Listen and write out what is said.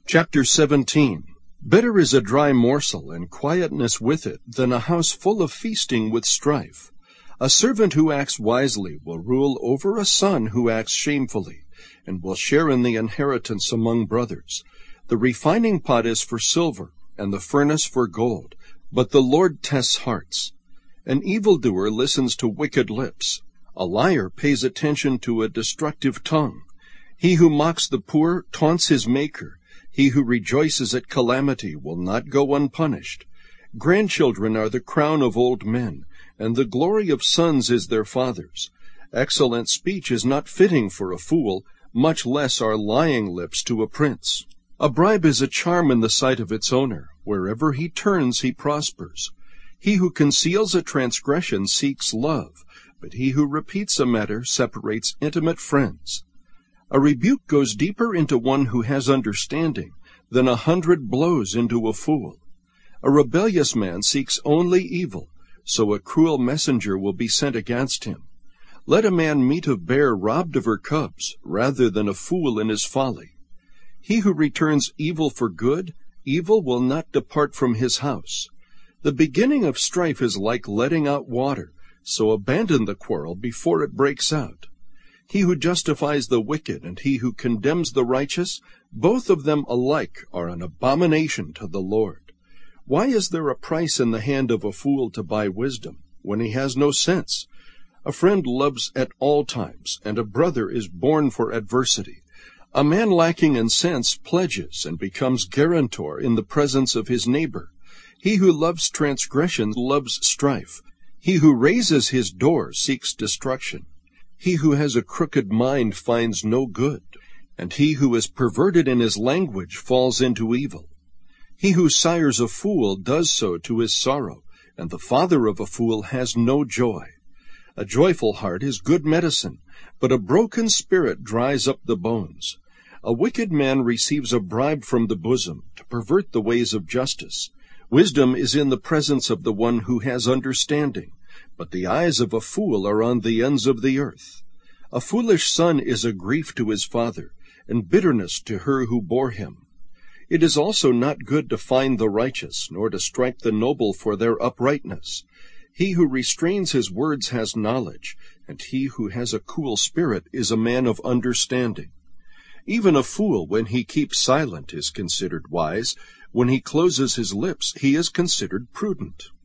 Chapter 17. Better is a dry morsel, and quietness with it, than a house full of feasting with strife. A servant who acts wisely will rule over a son who acts shamefully, and will share in the inheritance among brothers. The refining pot is for silver, and the furnace for gold, but the Lord tests hearts. An evildoer listens to wicked lips. A liar pays attention to a destructive tongue. He who mocks the poor taunts his Maker. He who rejoices at calamity will not go unpunished. Grandchildren are the crown of old men, and the glory of sons is their fathers. Excellent speech is not fitting for a fool, much less are lying lips to a prince. A bribe is a charm in the sight of its owner. Wherever he turns, he prospers. He who conceals a transgression seeks love, but he who repeats a matter separates intimate friends. A rebuke goes deeper into one who has understanding than 100 blows into a fool. A rebellious man seeks only evil, so a cruel messenger will be sent against him. Let a man meet a bear robbed of her cubs, rather than a fool in his folly. He who returns evil for good, evil will not depart from his house. The beginning of strife is like letting out water, so abandon the quarrel before it breaks out. He who justifies the wicked and he who condemns the righteous, both of them alike are an abomination to the Lord. Why is there a price in the hand of a fool to buy wisdom, when he has no sense? A friend loves at all times, and a brother is born for adversity. A man lacking in sense pledges and becomes guarantor in the presence of his neighbor. He who loves transgression loves strife. He who raises his door seeks destruction. He who has a crooked mind finds no good, and he who is perverted in his language falls into evil. He who sires a fool does so to his sorrow, and the father of a fool has no joy. A joyful heart is good medicine, but a broken spirit dries up the bones. A wicked man receives a bribe from the bosom to pervert the ways of justice. Wisdom is in the presence of the one who has understanding, but the eyes of a fool are on the ends of the earth. A foolish son is a grief to his father, and bitterness to her who bore him. It is also not good to find the righteous, nor to strike the noble for their uprightness. He who restrains his words has knowledge, and he who has a cool spirit is a man of understanding. Even a fool, when he keeps silent, is considered wise. When he closes his lips, he is considered prudent.